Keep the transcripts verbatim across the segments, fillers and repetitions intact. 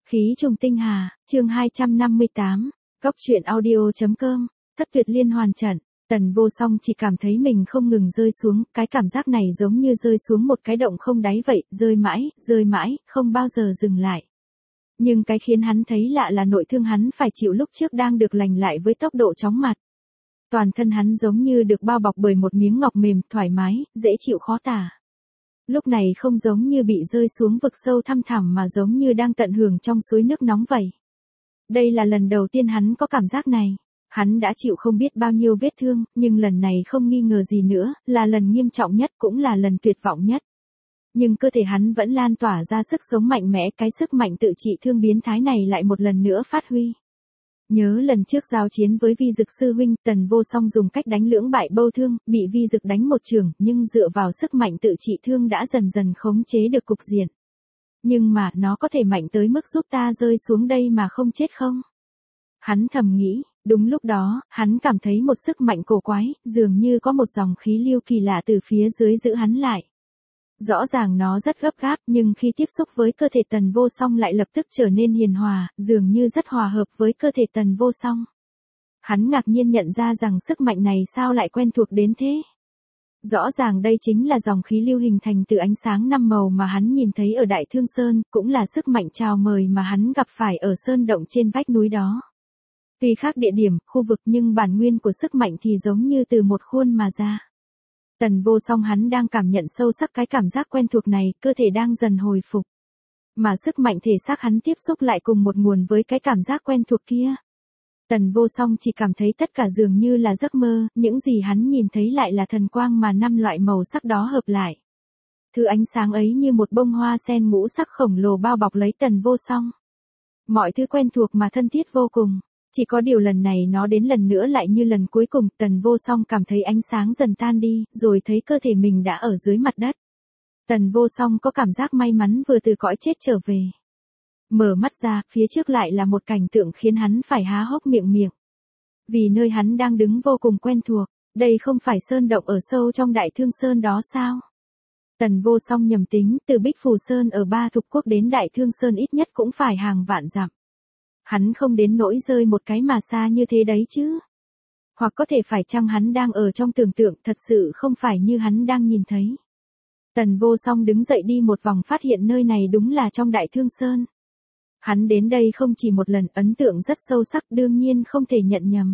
Khí trùng tinh hà, chương hai trăm năm mươi tám, Góc truyện audio.com, Thất tuyệt liên hoàn trận. Tần Vô Song chỉ cảm thấy mình không ngừng rơi xuống, cái cảm giác này giống như rơi xuống một cái động không đáy vậy, rơi mãi, rơi mãi, không bao giờ dừng lại. Nhưng cái khiến hắn thấy lạ là nội thương hắn phải chịu lúc trước đang được lành lại với tốc độ chóng mặt. Toàn thân hắn giống như được bao bọc bởi một miếng ngọc mềm, thoải mái, dễ chịu khó tả. Lúc này không giống như bị rơi xuống vực sâu thăm thẳm mà giống như đang tận hưởng trong suối nước nóng vậy. Đây là lần đầu tiên hắn có cảm giác này. Hắn đã chịu không biết bao nhiêu vết thương, nhưng lần này không nghi ngờ gì nữa, là lần nghiêm trọng nhất cũng là lần tuyệt vọng nhất. Nhưng cơ thể hắn vẫn lan tỏa ra sức sống mạnh mẽ, cái sức mạnh tự trị thương biến thái này lại một lần nữa phát huy. Nhớ lần trước giao chiến với Vi Dực sư huynh, Tần Vô Song dùng cách đánh lưỡng bại bâu thương, bị Vi Dực đánh một chưởng, nhưng dựa vào sức mạnh tự trị thương đã dần dần khống chế được cục diện. Nhưng mà nó có thể mạnh tới mức giúp ta rơi xuống đây mà không chết không? Hắn thầm nghĩ, đúng lúc đó, hắn cảm thấy một sức mạnh cổ quái, dường như có một dòng khí lưu kỳ lạ từ phía dưới giữ hắn lại. Rõ ràng nó rất gấp gáp, nhưng khi tiếp xúc với cơ thể Tần Vô Song lại lập tức trở nên hiền hòa, dường như rất hòa hợp với cơ thể Tần Vô Song. Hắn ngạc nhiên nhận ra rằng sức mạnh này sao lại quen thuộc đến thế. Rõ ràng đây chính là dòng khí lưu hình thành từ ánh sáng năm màu mà hắn nhìn thấy ở Đại Thương Sơn, cũng là sức mạnh chào mời mà hắn gặp phải ở sơn động trên vách núi đó. Tuy khác địa điểm, khu vực nhưng bản nguyên của sức mạnh thì giống như từ một khuôn mà ra. Tần Vô Song hắn đang cảm nhận sâu sắc cái cảm giác quen thuộc này, cơ thể đang dần hồi phục. Mà sức mạnh thể xác hắn tiếp xúc lại cùng một nguồn với cái cảm giác quen thuộc kia. Tần Vô Song chỉ cảm thấy tất cả dường như là giấc mơ, những gì hắn nhìn thấy lại là thần quang mà năm loại màu sắc đó hợp lại. Thứ ánh sáng ấy như một bông hoa sen ngũ sắc khổng lồ bao bọc lấy Tần Vô Song. Mọi thứ quen thuộc mà thân thiết vô cùng. Chỉ có điều lần này nó đến lần nữa lại như lần cuối cùng, Tần Vô Song cảm thấy ánh sáng dần tan đi, rồi thấy cơ thể mình đã ở dưới mặt đất. Tần Vô Song có cảm giác may mắn vừa từ cõi chết trở về. Mở mắt ra, phía trước lại là một cảnh tượng khiến hắn phải há hốc miệng miệng. Vì nơi hắn đang đứng vô cùng quen thuộc, đây không phải sơn động ở sâu trong Đại Thương Sơn đó sao? Tần Vô Song nhầm tính, từ Bích Phù Sơn ở Ba Thục Quốc đến Đại Thương Sơn ít nhất cũng phải hàng vạn dặm. Hắn không đến nỗi rơi một cái mà xa như thế đấy chứ. Hoặc có thể phải chăng hắn đang ở trong tưởng tượng, thật sự không phải như hắn đang nhìn thấy. Tần Vô Song đứng dậy đi một vòng phát hiện nơi này đúng là trong Đại Thương Sơn. Hắn đến đây không chỉ một lần, ấn tượng rất sâu sắc, đương nhiên không thể nhận nhầm.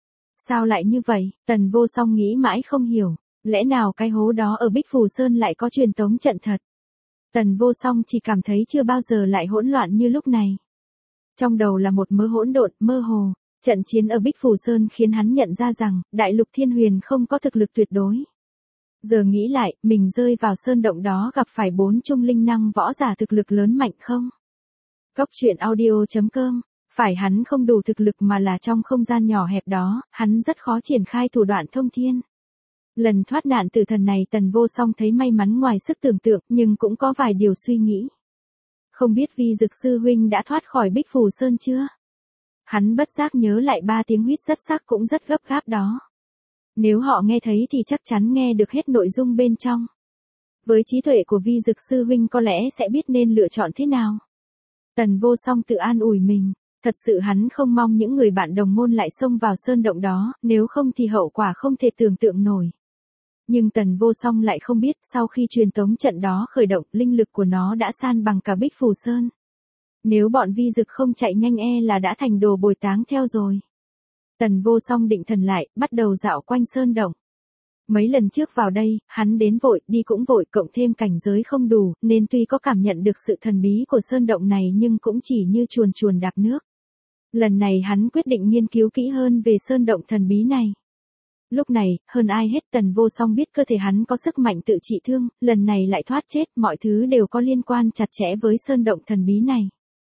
Sao lại như vậy? Tần Vô Song nghĩ mãi không hiểu, lẽ nào cái hố đó ở Bích Phù Sơn lại có truyền tống trận thật? Tần Vô Song chỉ cảm thấy chưa bao giờ lại hỗn loạn như lúc này. Trong đầu là một mớ hỗn độn, mơ hồ, trận chiến ở Bích Phù Sơn khiến hắn nhận ra rằng, Đại Lục Thiên Huyền không có thực lực tuyệt đối. Giờ nghĩ lại, mình rơi vào sơn động đó gặp phải bốn trung linh năng võ giả thực lực lớn mạnh không? Góc truyện audio.com, phải hắn không đủ thực lực mà là trong không gian nhỏ hẹp đó, hắn rất khó triển khai thủ đoạn thông thiên. Lần thoát nạn tử thần này Tần Vô Song thấy may mắn ngoài sức tưởng tượng, nhưng cũng có vài điều suy nghĩ. Không biết Vi Dực sư huynh đã thoát khỏi Bích Phù Sơn chưa? Hắn bất giác nhớ lại ba tiếng huýt rất sắc cũng rất gấp gáp đó. Nếu họ nghe thấy thì chắc chắn nghe được hết nội dung bên trong. Với trí tuệ của Vi Dực sư huynh có lẽ sẽ biết nên lựa chọn thế nào. Tần Vô Song tự an ủi mình, thật sự hắn không mong những người bạn đồng môn lại xông vào sơn động đó, nếu không thì hậu quả không thể tưởng tượng nổi. Nhưng Tần Vô Song lại không biết, sau khi truyền tống trận đó khởi động, linh lực của nó đã san bằng cả Bích Phù Sơn. Nếu bọn Vi Dực không chạy nhanh e là đã thành đồ bồi táng theo rồi. Tần Vô Song định thần lại, bắt đầu dạo quanh sơn động. Mấy lần trước vào đây, hắn đến vội, đi cũng vội, cộng thêm cảnh giới không đủ, nên tuy có cảm nhận được sự thần bí của sơn động này nhưng cũng chỉ như chuồn chuồn đạp nước. Lần này hắn quyết định nghiên cứu kỹ hơn về sơn động thần bí này. Lúc này, hơn ai hết Tần Vô Song biết cơ thể hắn có sức mạnh tự trị thương, lần này lại thoát chết, mọi thứ đều có liên quan chặt chẽ với sơn động thần bí này.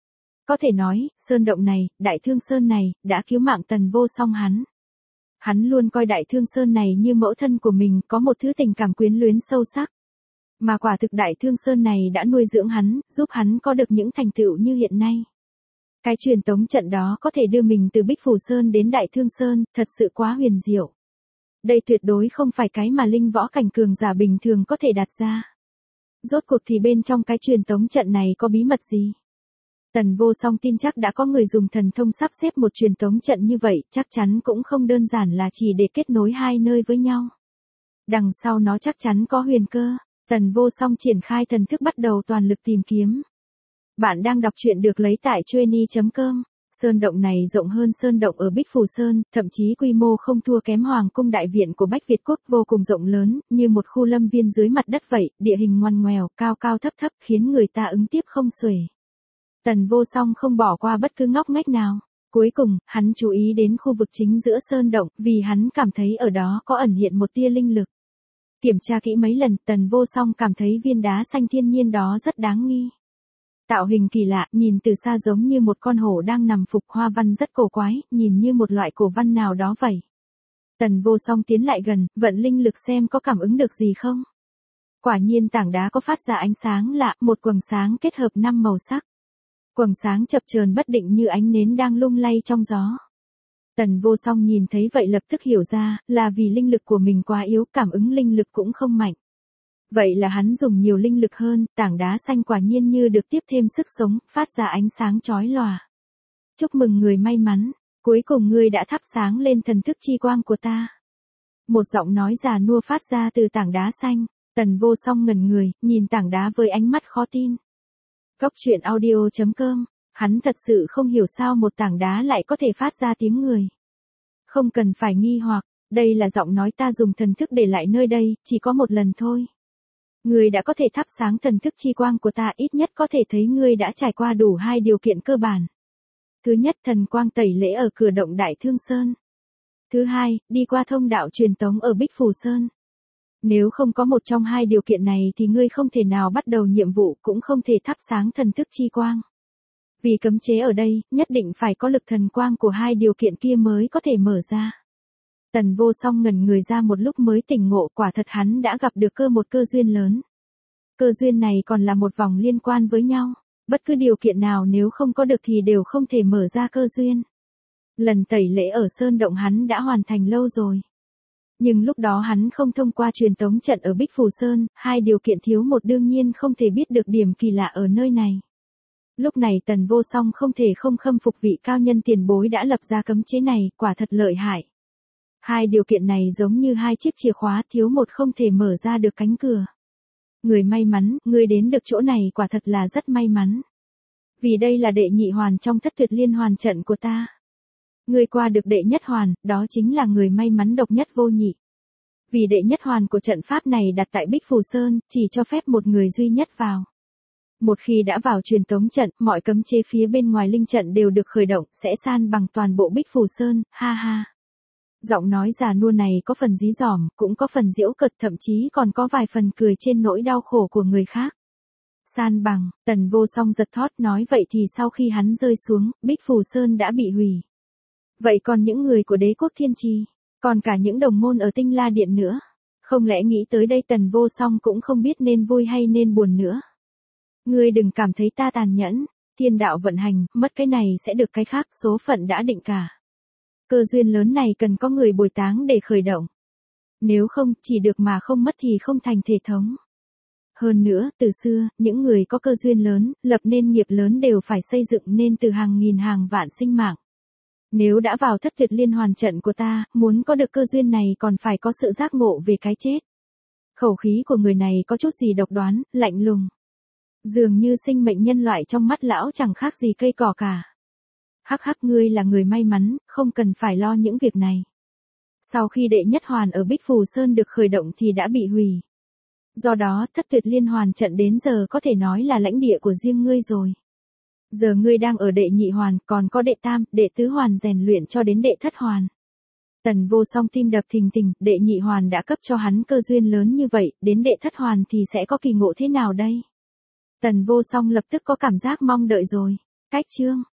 Có thể nói, sơn động này, Đại Thương Sơn này, đã cứu mạng Tần Vô Song hắn. Hắn luôn coi Đại Thương Sơn này như mẫu thân của mình, có một thứ tình cảm quyến luyến sâu sắc. Mà quả thực Đại Thương Sơn này đã nuôi dưỡng hắn, giúp hắn có được những thành tựu như hiện nay. Cái truyền tống trận đó có thể đưa mình từ Bích Phù Sơn đến Đại Thương Sơn, thật sự quá huyền diệu. Đây tuyệt đối không phải cái mà linh võ cảnh cường giả bình thường có thể đặt ra. Rốt cuộc thì bên trong cái truyền tống trận này có bí mật gì? Tần Vô Song tin chắc đã có người dùng thần thông sắp xếp một truyền tống trận như vậy, chắc chắn cũng không đơn giản là chỉ để kết nối hai nơi với nhau. Đằng sau nó chắc chắn có huyền cơ. Tần Vô Song triển khai thần thức bắt đầu toàn lực tìm kiếm. Bạn đang đọc truyện được lấy tại chueny chấm com. Sơn động này rộng hơn sơn động ở Bích Phù Sơn, thậm chí quy mô không thua kém Hoàng cung đại viện của Bách Việt Quốc, vô cùng rộng lớn, như một khu lâm viên dưới mặt đất vậy, địa hình ngoằn ngoèo, cao cao thấp thấp, khiến người ta ứng tiếp không xuể. Tần Vô Song không bỏ qua bất cứ ngóc ngách nào. Cuối cùng, hắn chú ý đến khu vực chính giữa sơn động, vì hắn cảm thấy ở đó có ẩn hiện một tia linh lực. Kiểm tra kỹ mấy lần, Tần Vô Song cảm thấy viên đá xanh thiên nhiên đó rất đáng nghi. Tạo hình kỳ lạ, nhìn từ xa giống như một con hổ đang nằm phục, hoa văn rất cổ quái, nhìn như một loại cổ văn nào đó vậy. Tần Vô Song tiến lại gần, vận linh lực xem có cảm ứng được gì không. Quả nhiên tảng đá có phát ra ánh sáng lạ, một quầng sáng kết hợp năm màu sắc. Quầng sáng chập chờn bất định như ánh nến đang lung lay trong gió. Tần Vô Song nhìn thấy vậy lập tức hiểu ra, là vì linh lực của mình quá yếu, cảm ứng linh lực cũng không mạnh. Vậy là hắn dùng nhiều linh lực hơn, tảng đá xanh quả nhiên như được tiếp thêm sức sống, phát ra ánh sáng chói lòa. Chúc mừng người may mắn, cuối cùng ngươi đã thắp sáng lên thần thức chi quang của ta. Một giọng nói già nua phát ra từ tảng đá xanh. Tần Vô Song ngẩn người, nhìn tảng đá với ánh mắt khó tin. Cốc truyện audio chấm com, hắn thật sự không hiểu sao một tảng đá lại có thể phát ra tiếng người. Không cần phải nghi hoặc, đây là giọng nói ta dùng thần thức để lại nơi đây, chỉ có một lần thôi. Ngươi đã có thể thắp sáng thần thức chi quang của ta, ít nhất có thể thấy ngươi đã trải qua đủ hai điều kiện cơ bản. Thứ nhất, thần quang tẩy lễ ở cửa động Đại Thương Sơn. Thứ hai, đi qua thông đạo truyền tống ở Bích Phù Sơn. Nếu không có một trong hai điều kiện này thì ngươi không thể nào bắt đầu nhiệm vụ, cũng không thể thắp sáng thần thức chi quang. Vì cấm chế ở đây, nhất định phải có lực thần quang của hai điều kiện kia mới có thể mở ra. Tần Vô Song ngẩn người ra một lúc mới tỉnh ngộ, quả thật hắn đã gặp được cơ một cơ duyên lớn. Cơ duyên này còn là một vòng liên quan với nhau. Bất cứ điều kiện nào nếu không có được thì đều không thể mở ra cơ duyên. Lần tẩy lễ ở Sơn Động hắn đã hoàn thành lâu rồi. Nhưng lúc đó hắn không thông qua truyền tống trận ở Bích Phù Sơn, hai điều kiện thiếu một đương nhiên không thể biết được điểm kỳ lạ ở nơi này. Lúc này Tần Vô Song không thể không khâm phục vị cao nhân tiền bối đã lập ra cấm chế này, quả thật lợi hại. Hai điều kiện này giống như hai chiếc chìa khóa, thiếu một không thể mở ra được cánh cửa. Người may mắn, người đến được chỗ này quả thật là rất may mắn. Vì đây là đệ nhị hoàn trong thất tuyệt liên hoàn trận của ta. Người qua được đệ nhất hoàn, đó chính là người may mắn độc nhất vô nhị. Vì đệ nhất hoàn của trận pháp này đặt tại Bích Phù Sơn, chỉ cho phép một người duy nhất vào. Một khi đã vào truyền tống trận, mọi cấm chế phía bên ngoài linh trận đều được khởi động, sẽ san bằng toàn bộ Bích Phù Sơn, ha ha. Giọng nói già nua này có phần dí dỏm, cũng có phần giễu cợt, thậm chí còn có vài phần cười trên nỗi đau khổ của người khác. San bằng, Tần Vô Song giật thót, nói vậy thì sau khi hắn rơi xuống, Bích Phù Sơn đã bị hủy. Vậy còn những người của đế quốc Thiên Trì, còn cả những đồng môn ở Tinh La Điện nữa, không lẽ nghĩ tới đây Tần Vô Song cũng không biết nên vui hay nên buồn nữa. Ngươi đừng cảm thấy ta tàn nhẫn, thiên đạo vận hành, mất cái này sẽ được cái khác, số phận đã định cả. Cơ duyên lớn này cần có người bồi táng để khởi động. Nếu không, chỉ được mà không mất thì không thành thể thống. Hơn nữa, từ xưa, những người có cơ duyên lớn, lập nên nghiệp lớn đều phải xây dựng nên từ hàng nghìn hàng vạn sinh mạng. Nếu đã vào thất tuyệt liên hoàn trận của ta, muốn có được cơ duyên này còn phải có sự giác ngộ về cái chết. Khẩu khí của người này có chút gì độc đoán, lạnh lùng. Dường như sinh mệnh nhân loại trong mắt lão chẳng khác gì cây cỏ cả. Hắc hắc, ngươi là người may mắn, không cần phải lo những việc này. Sau khi đệ nhất hoàn ở Bích Phù Sơn được khởi động thì đã bị hủy. Do đó, thất tuyệt liên hoàn trận đến giờ có thể nói là lãnh địa của riêng ngươi rồi. Giờ ngươi đang ở đệ nhị hoàn, còn có đệ tam, đệ tứ hoàn rèn luyện cho đến đệ thất hoàn. Tần Vô Song tim đập thình thình, đệ nhị hoàn đã cấp cho hắn cơ duyên lớn như vậy, đến đệ thất hoàn thì sẽ có kỳ ngộ thế nào đây? Tần Vô Song lập tức có cảm giác mong đợi rồi. Cách chương